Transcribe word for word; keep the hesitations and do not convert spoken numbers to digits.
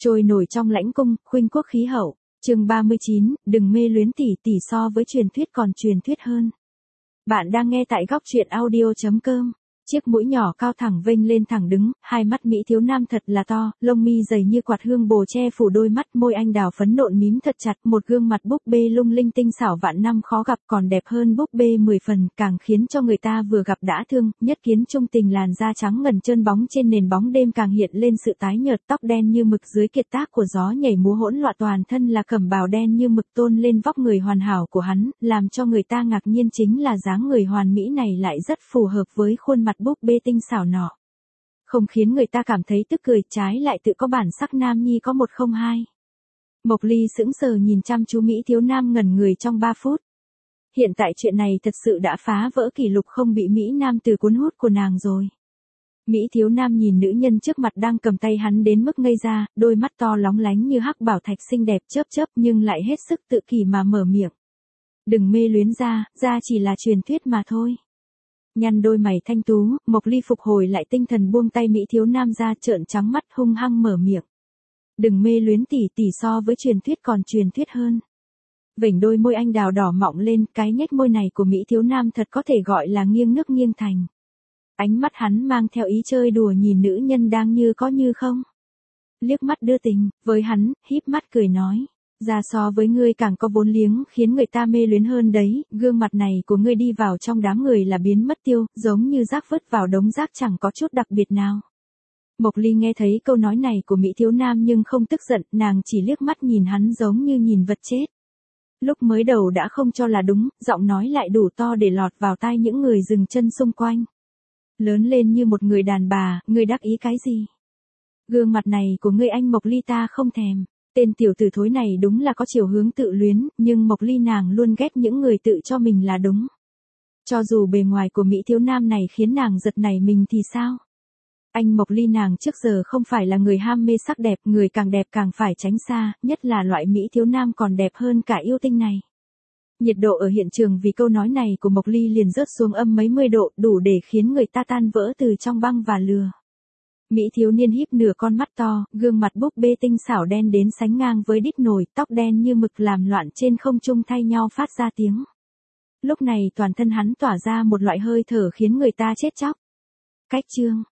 Trôi nổi trong lãnh cung, khuynh quốc khí hậu. Chương ba mươi chín, đừng mê luyến tỷ tỷ so với truyền thuyết còn truyền thuyết hơn. Bạn đang nghe tại góc truyện audio chấm com. Chiếc mũi nhỏ cao thẳng vênh lên thẳng đứng, hai mắt Mỹ thiếu nam thật là to, lông mi dày như quạt hương bồ che phủ đôi mắt, môi anh đào phấn nộn mím thật chặt, một gương mặt búp bê lung linh tinh xảo vạn năm khó gặp, còn đẹp hơn búp bê mười phần, càng khiến cho người ta vừa gặp đã thương. Nhất kiến trung tình, làn da trắng ngần trơn bóng trên nền bóng đêm càng hiện lên sự tái nhợt, tóc đen như mực dưới kiệt tác của gió nhảy múa hỗn loạn, toàn thân là cẩm bào đen như mực tôn lên vóc người hoàn hảo của hắn, làm cho người ta ngạc nhiên chính là dáng người hoàn mỹ này lại rất phù hợp với khuôn mặt búp bê tinh xảo nọ. Không khiến người ta cảm thấy tức cười, trái lại tự có bản sắc nam nhi có một không hai. Mộc Ly sững sờ nhìn chăm chú Mỹ thiếu nam ngẩn người trong ba phút. Hiện tại chuyện này thật sự đã phá vỡ kỷ lục không bị Mỹ nam từ cuốn hút của nàng rồi. Mỹ thiếu nam nhìn nữ nhân trước mặt đang cầm tay hắn đến mức ngây ra, đôi mắt to lóng lánh như hắc bảo thạch xinh đẹp chớp chớp nhưng lại hết sức tự kỷ mà mở miệng. Đừng mê luyến ra, ra chỉ là truyền thuyết mà thôi. Nhăn đôi mày thanh tú, Mộc Ly phục hồi lại tinh thần buông tay Mỹ thiếu nam ra, trợn trắng mắt hung hăng mở miệng. Đừng mê luyến tỷ tỷ so với truyền thuyết còn truyền thuyết hơn. Vểnh đôi môi anh đào đỏ mọng lên, cái nhếch môi này của Mỹ thiếu nam thật có thể gọi là nghiêng nước nghiêng thành. Ánh mắt hắn mang theo ý chơi đùa nhìn nữ nhân đang như có như không. Liếc mắt đưa tình, với hắn, híp mắt cười nói. Ra so với ngươi càng có vốn liếng, khiến người ta mê luyến hơn đấy, gương mặt này của ngươi đi vào trong đám người là biến mất tiêu, giống như rác vứt vào đống rác chẳng có chút đặc biệt nào. Mộc Ly nghe thấy câu nói này của Mỹ thiếu nam nhưng không tức giận, nàng chỉ liếc mắt nhìn hắn giống như nhìn vật chết. Lúc mới đầu đã không cho là đúng, giọng nói lại đủ to để lọt vào tai những người dừng chân xung quanh. Lớn lên như một người đàn bà, ngươi đắc ý cái gì? Gương mặt này của ngươi anh Mộc Ly ta không thèm. Tên tiểu tử thối này đúng là có chiều hướng tự luyến, nhưng Mộc Ly nàng luôn ghét những người tự cho mình là đúng. Cho dù bề ngoài của Mỹ thiếu nam này khiến nàng giật nảy mình thì sao? Anh Mộc Ly nàng trước giờ không phải là người ham mê sắc đẹp, người càng đẹp càng phải tránh xa, nhất là loại Mỹ thiếu nam còn đẹp hơn cả yêu tinh này. Nhiệt độ ở hiện trường vì câu nói này của Mộc Ly liền rớt xuống âm mấy mươi độ, đủ để khiến người ta tan vỡ từ trong băng và lửa. Mỹ thiếu niên híp nửa con mắt to, gương mặt búp bê tinh xảo đen đến sánh ngang với đít nồi, tóc đen như mực làm loạn trên không trung thay nhau phát ra tiếng. Lúc này toàn thân hắn tỏa ra một loại hơi thở khiến người ta chết chóc. Cách chương